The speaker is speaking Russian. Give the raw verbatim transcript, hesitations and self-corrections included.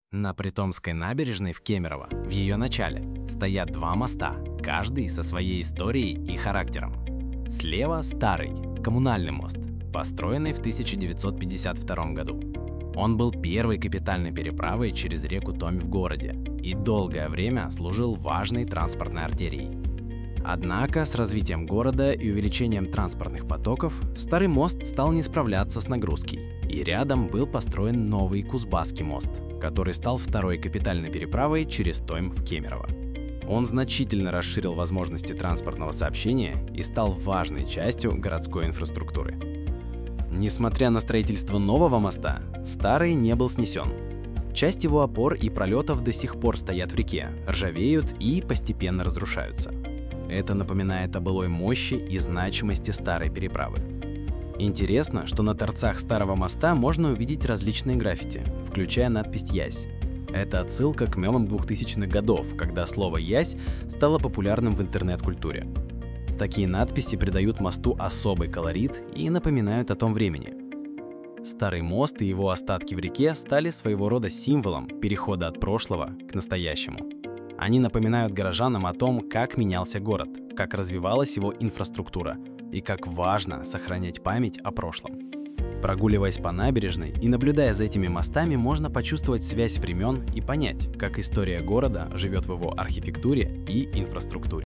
На Притомской набережной в Кемерово, в ее начале, стоят два моста, каждый со своей историей и характером. Слева старый, коммунальный мост, построенный в тысяча девятьсот пятьдесят втором году. Он был первой капитальной переправой через реку Томь в городе и долгое время служил важной транспортной артерией. Однако с развитием города и увеличением транспортных потоков старый мост стал не справляться с нагрузкой, и рядом был построен новый Кузбасский мост, который стал второй капитальной переправой через Томь в Кемерово. Он значительно расширил возможности транспортного сообщения и стал важной частью городской инфраструктуры. Несмотря на строительство нового моста, старый не был снесен. Часть его опор и пролетов до сих пор стоят в реке, ржавеют и постепенно разрушаются. Это напоминает о былой мощи и значимости старой переправы. Интересно, что на торцах старого моста можно увидеть различные граффити, включая надпись «Ясь». Это отсылка к мемам двухтысячных годов, когда слово «ясь» стало популярным в интернет-культуре. Такие надписи придают мосту особый колорит и напоминают о том времени. Старый мост и его остатки в реке стали своего рода символом перехода от прошлого к настоящему. Они напоминают горожанам о том, как менялся город, как развивалась его инфраструктура и как важно сохранять память о прошлом. Прогуливаясь по набережной и наблюдая за этими мостами, можно почувствовать связь времен и понять, как история города живет в его архитектуре и инфраструктуре.